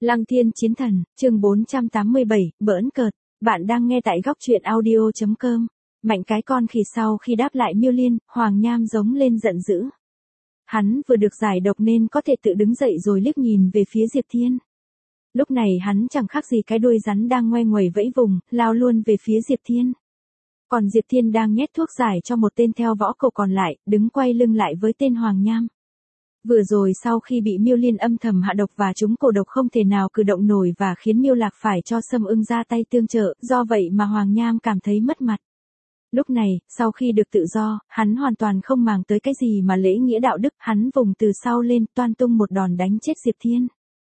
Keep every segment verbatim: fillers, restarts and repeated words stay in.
Lăng Thiên Chiến Thần, chương bốn trăm tám mươi bảy, bỡn cợt. Bạn đang nghe tại góc truyện audio chấm com. Mạnh cái con khỉ sau khi đáp lại Miêu Liên, Hoàng Nham giống lên giận dữ. Hắn vừa được giải độc nên có thể tự đứng dậy rồi liếc nhìn về phía Diệp Thiên. Lúc này hắn chẳng khác gì cái đuôi rắn đang ngoe nguẩy vẫy vùng, lao luôn về phía Diệp Thiên. Còn Diệp Thiên đang nhét thuốc giải cho một tên theo võ cổ còn lại, đứng quay lưng lại với tên Hoàng Nham. Vừa rồi sau khi bị Miêu Liên âm thầm hạ độc và chúng cổ độc không thể nào cử động nổi và khiến Miêu Lạc phải cho Sâm Ưng ra tay tương trợ, do vậy mà Hoàng Nham cảm thấy mất mặt. Lúc này, sau khi được tự do, hắn hoàn toàn không màng tới cái gì mà lễ nghĩa đạo đức, hắn vùng từ sau lên toan tung một đòn đánh chết Diệp Thiên.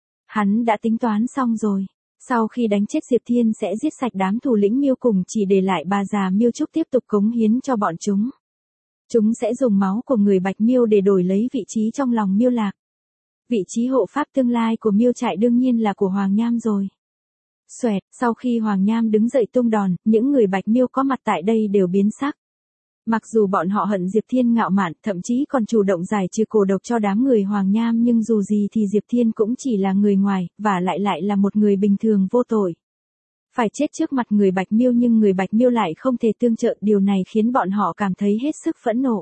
Hắn đã tính toán xong rồi. Sau khi đánh chết Diệp Thiên sẽ giết sạch đám thủ lĩnh Miêu cùng chỉ để lại bà già Miêu Trúc tiếp tục cống hiến cho bọn chúng. Chúng sẽ dùng máu của người Bạch Miêu để đổi lấy vị trí trong lòng Miêu Lạc. Vị trí hộ pháp tương lai của Miêu trại đương nhiên là của Hoàng Nham rồi. Xoẹt, sau khi Hoàng Nham đứng dậy tung đòn, những người Bạch Miêu có mặt tại đây đều biến sắc. Mặc dù bọn họ hận Diệp Thiên ngạo mạn, thậm chí còn chủ động giải trừ cổ độc cho đám người Hoàng Nham, nhưng dù gì thì Diệp Thiên cũng chỉ là người ngoài, và lại lại là một người bình thường vô tội. Phải chết trước mặt người Bạch Miêu nhưng người Bạch Miêu lại không thể tương trợ, điều này khiến bọn họ cảm thấy hết sức phẫn nộ.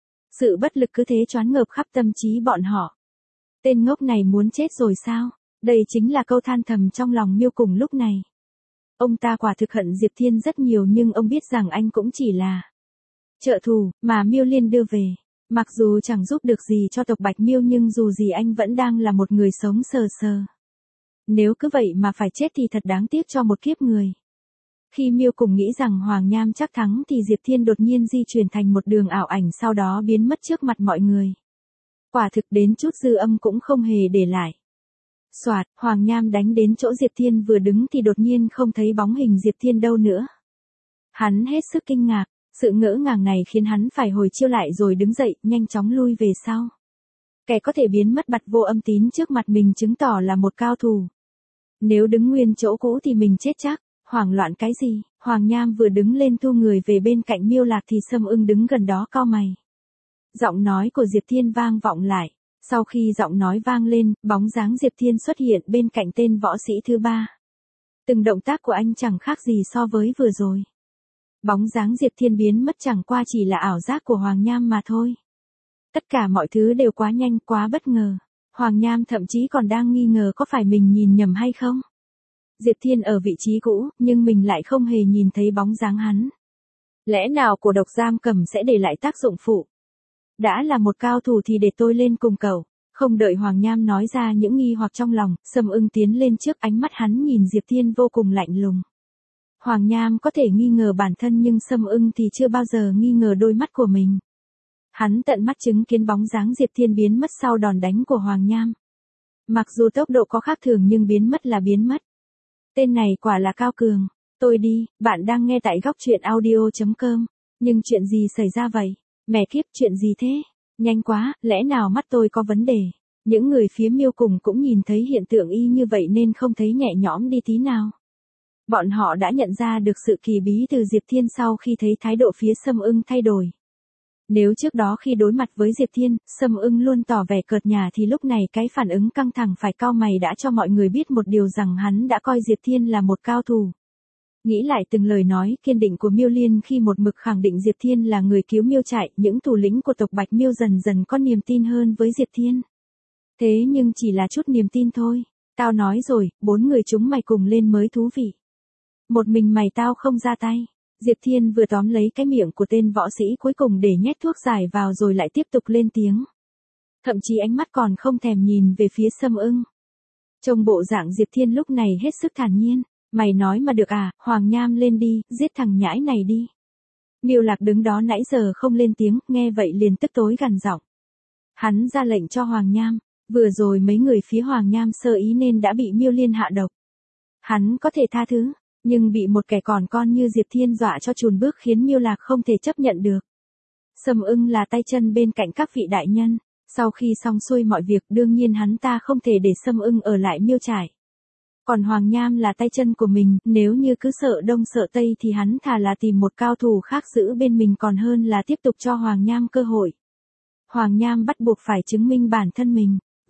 Sự bất lực cứ thế choáng ngợp khắp tâm trí bọn họ. Tên ngốc này muốn chết rồi sao? Đây chính là câu than thầm trong lòng Miêu cùng lúc này. Ông ta quả thực hận Diệp Thiên rất nhiều nhưng ông biết rằng anh cũng chỉ là trợ thủ mà Miêu Liên đưa về. Mặc dù chẳng giúp được gì cho tộc Bạch Miêu nhưng dù gì anh vẫn đang là một người sống sờ sờ. Nếu cứ vậy mà phải chết thì thật đáng tiếc cho một kiếp người. Khi Miêu cùng nghĩ rằng Hoàng Nham chắc thắng thì Diệp Thiên đột nhiên di chuyển thành một đường ảo ảnh sau đó biến mất trước mặt mọi người. Quả thực đến chút dư âm cũng không hề để lại. Soạt, Hoàng Nham đánh đến chỗ Diệp Thiên vừa đứng thì đột nhiên không thấy bóng hình Diệp Thiên đâu nữa. Hắn hết sức kinh ngạc, sự ngỡ ngàng này khiến hắn phải hồi chiêu lại rồi đứng dậy, nhanh chóng lui về sau. Kẻ có thể biến mất bặt vô âm tín trước mặt mình chứng tỏ là một cao thủ. Nếu đứng nguyên chỗ cũ thì mình chết chắc, hoảng loạn cái gì? Hoàng Nham vừa đứng lên thu người về bên cạnh Miêu Lạc thì Sâm Ưng đứng gần đó cau mày. Giọng nói của Diệp Thiên vang vọng lại. Sau khi giọng nói vang lên, bóng dáng Diệp Thiên xuất hiện bên cạnh tên võ sĩ thứ ba. Từng động tác của anh chẳng khác gì so với vừa rồi. Bóng dáng Diệp Thiên biến mất chẳng qua chỉ là ảo giác của Hoàng Nham mà thôi. Tất cả mọi thứ đều quá nhanh, quá bất ngờ. Hoàng Nham thậm chí còn đang nghi ngờ có phải mình nhìn nhầm hay không. Diệp Thiên ở vị trí cũ, nhưng mình lại không hề nhìn thấy bóng dáng hắn. Lẽ nào cổ độc giam cầm sẽ để lại tác dụng phụ? Đã là một cao thủ thì để tôi lên cùng cậu. Không đợi Hoàng Nham nói ra những nghi hoặc trong lòng, Sâm Ưng tiến lên trước, ánh mắt hắn nhìn Diệp Thiên vô cùng lạnh lùng. Hoàng Nham có thể nghi ngờ bản thân nhưng Sâm Ưng thì chưa bao giờ nghi ngờ đôi mắt của mình. Hắn tận mắt chứng kiến bóng dáng Diệp Thiên biến mất sau đòn đánh của Hoàng Nham. Mặc dù tốc độ có khác thường nhưng biến mất là biến mất. Tên này quả là cao cường. Tôi đi, bạn đang nghe tại góc truyện audio chấm com. Nhưng chuyện gì xảy ra vậy? Mẹ kiếp, chuyện gì thế? Nhanh quá, lẽ nào mắt tôi có vấn đề? Những người phía Miêu cùng cũng nhìn thấy hiện tượng y như vậy nên không thấy nhẹ nhõm đi tí nào. Bọn họ đã nhận ra được sự kỳ bí từ Diệp Thiên sau khi thấy thái độ phía Sâm Ưng thay đổi. Nếu trước đó khi đối mặt với Diệp Thiên, Sâm Ưng luôn tỏ vẻ cợt nhả thì lúc này cái phản ứng căng thẳng phải cau mày đã cho mọi người biết một điều rằng hắn đã coi Diệp Thiên là một cao thủ. Nghĩ lại từng lời nói kiên định của Miêu Liên khi một mực khẳng định Diệp Thiên là người cứu Miêu trại, những thủ lĩnh của tộc Bạch Miêu dần dần có niềm tin hơn với Diệp Thiên. Thế nhưng chỉ là chút niềm tin thôi. Tao nói rồi, bốn người chúng mày cùng lên mới thú vị. Một mình mày tao không ra tay. Diệp Thiên vừa tóm lấy cái miệng của tên võ sĩ cuối cùng để nhét thuốc giải vào rồi lại tiếp tục lên tiếng. Thậm chí ánh mắt còn không thèm nhìn về phía Sâm Ưng. Trông bộ dạng Diệp Thiên lúc này hết sức thản nhiên. Mày nói mà được à, Hoàng Nham lên đi, giết thằng nhãi này đi. Miêu Lạc đứng đó nãy giờ không lên tiếng, nghe vậy liền tức tối gằn giọng. Hắn ra lệnh cho Hoàng Nham, vừa rồi mấy người phía Hoàng Nham sơ ý nên đã bị Miêu Liên hạ độc. Hắn có thể tha thứ, nhưng bị một kẻ còn con như Diệp Thiên dọa cho chùn bước khiến Miêu Lạc không thể chấp nhận được. Sâm Ưng là tay chân bên cạnh các vị đại nhân, sau khi xong xuôi mọi việc đương nhiên hắn ta không thể để Sâm Ưng ở lại Miêu trại. Còn Hoàng Nham là tay chân của mình, nếu như cứ sợ đông sợ tây thì hắn thà là tìm một cao thủ khác giữ bên mình còn hơn là tiếp tục cho Hoàng Nham cơ hội. Hoàng Nham bắt buộc phải chứng minh bản thân mình,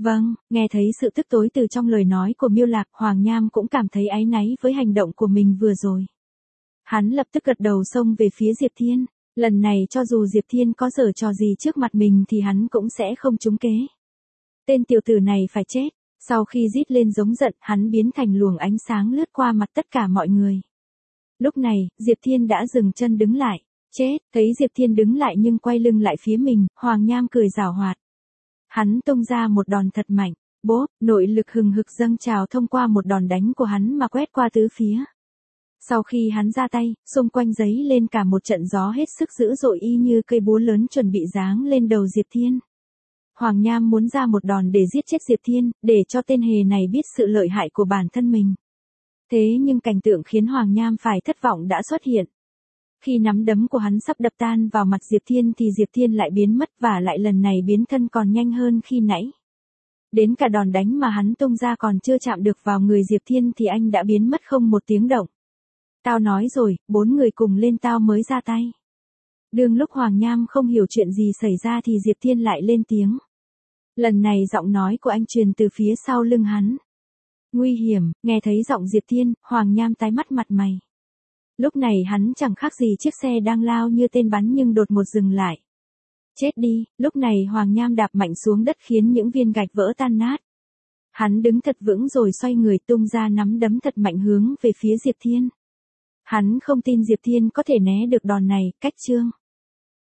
Vâng, nghe thấy sự tức tối từ trong lời nói của Miêu Lạc, Hoàng Nham cũng cảm thấy áy náy với hành động của mình vừa rồi. Hắn lập tức gật đầu xông về phía Diệp Thiên, lần này cho dù Diệp Thiên có giở trò gì trước mặt mình thì hắn cũng sẽ không trúng kế. Tên tiểu tử này phải chết, sau khi rít lên giống giận, hắn biến thành luồng ánh sáng lướt qua mặt tất cả mọi người. Lúc này, Diệp Thiên đã dừng chân đứng lại, chết, thấy Diệp Thiên đứng lại nhưng quay lưng lại phía mình, Hoàng Nham cười giảo hoạt. Hắn tung ra một đòn thật mạnh, bốp, nội lực hừng hực dâng trào thông qua một đòn đánh của hắn mà quét qua tứ phía. Sau khi hắn ra tay, xung quanh giấy lên cả một trận gió hết sức dữ dội y như cây búa lớn chuẩn bị giáng lên đầu Diệp Thiên. Hoàng Nham muốn ra một đòn để giết chết Diệp Thiên, để cho tên hề này biết sự lợi hại của bản thân mình. Thế nhưng cảnh tượng khiến Hoàng Nham phải thất vọng đã xuất hiện. Khi nắm đấm của hắn sắp đập tan vào mặt Diệp Thiên thì Diệp Thiên lại biến mất và lại lần này biến thân còn nhanh hơn khi nãy. Đến cả đòn đánh mà hắn tung ra còn chưa chạm được vào người Diệp Thiên thì anh đã biến mất không một tiếng động. Tao nói rồi, bốn người cùng lên tao mới ra tay. Đương lúc Hoàng Nham không hiểu chuyện gì xảy ra thì Diệp Thiên lại lên tiếng. Lần này giọng nói của anh truyền từ phía sau lưng hắn. Nguy hiểm, nghe thấy giọng Diệp Thiên, Hoàng Nham tái mắt mặt mày. Lúc này hắn chẳng khác gì chiếc xe đang lao như tên bắn nhưng đột ngột dừng lại. Chết đi, lúc này Hoàng Nham đạp mạnh xuống đất khiến những viên gạch vỡ tan nát. Hắn đứng thật vững rồi xoay người tung ra nắm đấm thật mạnh hướng về phía Diệp Thiên. Hắn không tin Diệp Thiên có thể né được đòn này, cách chương.